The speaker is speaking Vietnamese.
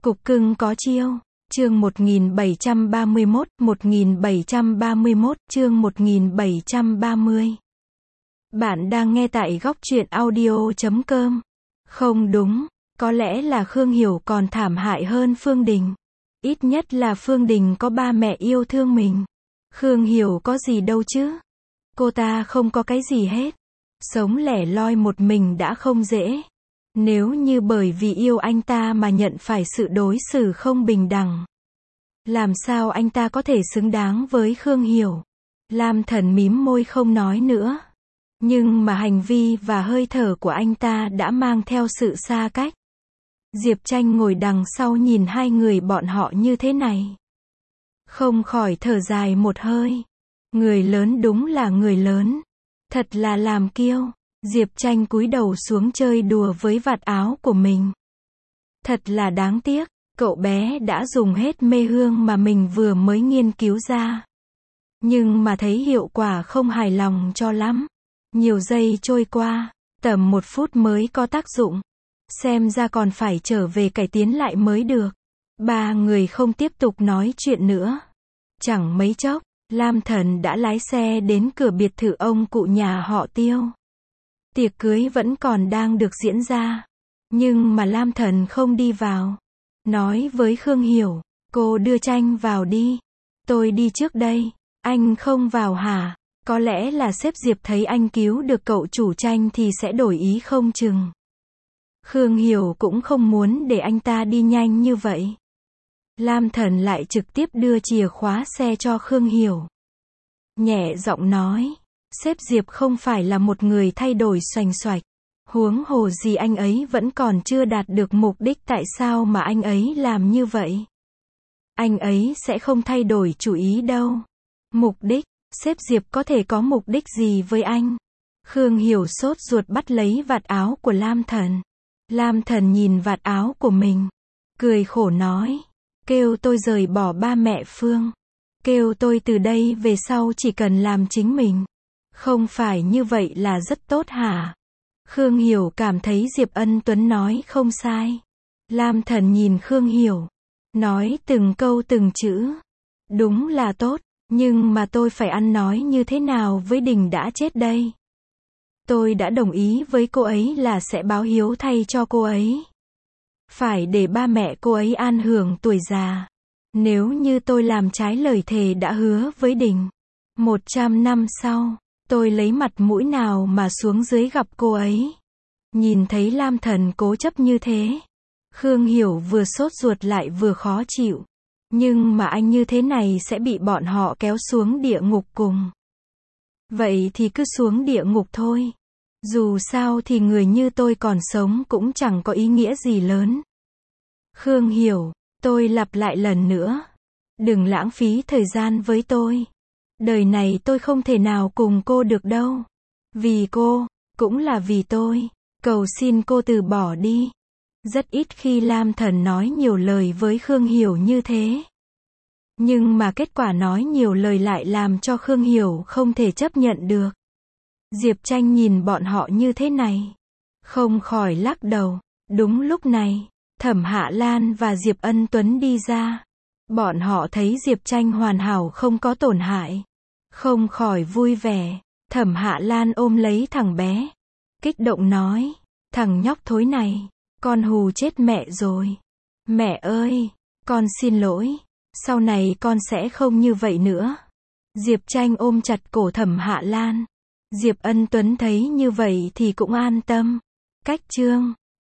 Cục cưng có chiêu. Chương 1731, chương 1730. Bạn đang nghe tại góc truyện audio.com. Không đúng, có lẽ là Khương Hiểu còn thảm hại hơn Phương Đình. Ít nhất là Phương Đình có ba mẹ yêu thương mình. Khương Hiểu có gì đâu chứ? Cô ta không có cái gì hết. Sống lẻ loi một mình đã không dễ. Nếu như bởi vì yêu anh ta mà nhận phải sự đối xử không bình đẳng, làm sao anh ta có thể xứng đáng với Khương Hiểu? Lam Thần mím môi không nói nữa. Nhưng mà hành vi và hơi thở của anh ta đã mang theo sự xa cách. Diệp Tranh ngồi đằng sau nhìn hai người bọn họ như thế này, không khỏi thở dài một hơi. Người lớn đúng là người lớn. Thật là làm kiêu. Diệp Tranh cúi đầu xuống chơi đùa với vạt áo của mình. Thật là đáng tiếc, cậu bé đã dùng hết mê hương mà mình vừa mới nghiên cứu ra. Nhưng mà thấy hiệu quả không hài lòng cho lắm. Nhiều giây trôi qua, tầm 1 phút mới có tác dụng. Xem ra còn phải trở về cải tiến lại mới được. Ba người không tiếp tục nói chuyện nữa. Chẳng mấy chốc, Lam Thần đã lái xe đến cửa biệt thự ông cụ nhà họ Tiêu. Tiệc cưới vẫn còn đang được diễn ra. Nhưng mà Lam Thần không đi vào. Nói với Khương Hiểu, cô đưa Tranh vào đi. Tôi đi trước đây. Anh không vào hả? Có lẽ là sếp Diệp thấy anh cứu được cậu chủ Tranh thì sẽ đổi ý không chừng. Khương Hiểu cũng không muốn để anh ta đi nhanh như vậy. Lam Thần lại trực tiếp đưa chìa khóa xe cho Khương Hiểu. Nhẹ giọng nói, sếp Diệp không phải là một người thay đổi xoành xoạch. Huống hồ gì anh ấy vẫn còn chưa đạt được mục đích, tại sao mà anh ấy làm như vậy? Anh ấy sẽ không thay đổi chủ ý đâu. Mục đích? Sếp Diệp có thể có mục đích gì với anh? Khương Hiểu sốt ruột bắt lấy vạt áo của Lam Thần. Lam Thần nhìn vạt áo của mình, cười khổ nói, kêu tôi rời bỏ ba mẹ Phương. Kêu tôi từ đây về sau chỉ cần làm chính mình. Không phải như vậy là rất tốt hả? Khương Hiểu cảm thấy Diệp Ân Tuấn nói không sai. Lam Thần nhìn Khương Hiểu, nói từng câu từng chữ. Đúng là tốt, nhưng mà tôi phải ăn nói như thế nào với Đình đã chết đây? Tôi đã đồng ý với cô ấy là sẽ báo hiếu thay cho cô ấy. Phải để ba mẹ cô ấy an hưởng tuổi già. Nếu như tôi làm trái lời thề đã hứa với Đình, 100 năm sau, tôi lấy mặt mũi nào mà xuống dưới gặp cô ấy? Nhìn thấy Lam Thần cố chấp như thế, Khương Hiểu vừa sốt ruột lại vừa khó chịu. Nhưng mà anh như thế này sẽ bị bọn họ kéo xuống địa ngục cùng. Vậy thì cứ xuống địa ngục thôi. Dù sao thì người như tôi còn sống cũng chẳng có ý nghĩa gì lớn. Khương Hiểu, tôi lặp lại lần nữa. Đừng lãng phí thời gian với tôi. Đời này tôi không thể nào cùng cô được đâu. Vì cô, cũng là vì tôi. Cầu xin cô từ bỏ đi. Rất ít khi Lam Thần nói nhiều lời với Khương Hiểu như thế. Nhưng mà kết quả nói nhiều lời lại làm cho Khương Hiểu không thể chấp nhận được. Diệp Tranh nhìn bọn họ như thế này, không khỏi lắc đầu. Đúng lúc này, Thẩm Hạ Lan và Diệp Ân Tuấn đi ra. Bọn họ thấy Diệp Tranh hoàn hảo không có tổn hại, không khỏi vui vẻ. Thẩm Hạ Lan ôm lấy thằng bé, kích động nói, thằng nhóc thối này, con hù chết mẹ rồi. Mẹ ơi, con xin lỗi, sau này con sẽ không như vậy nữa. Diệp Tranh ôm chặt cổ Thẩm Hạ Lan. Diệp Ân Tuấn thấy như vậy thì cũng an tâm. Cách chương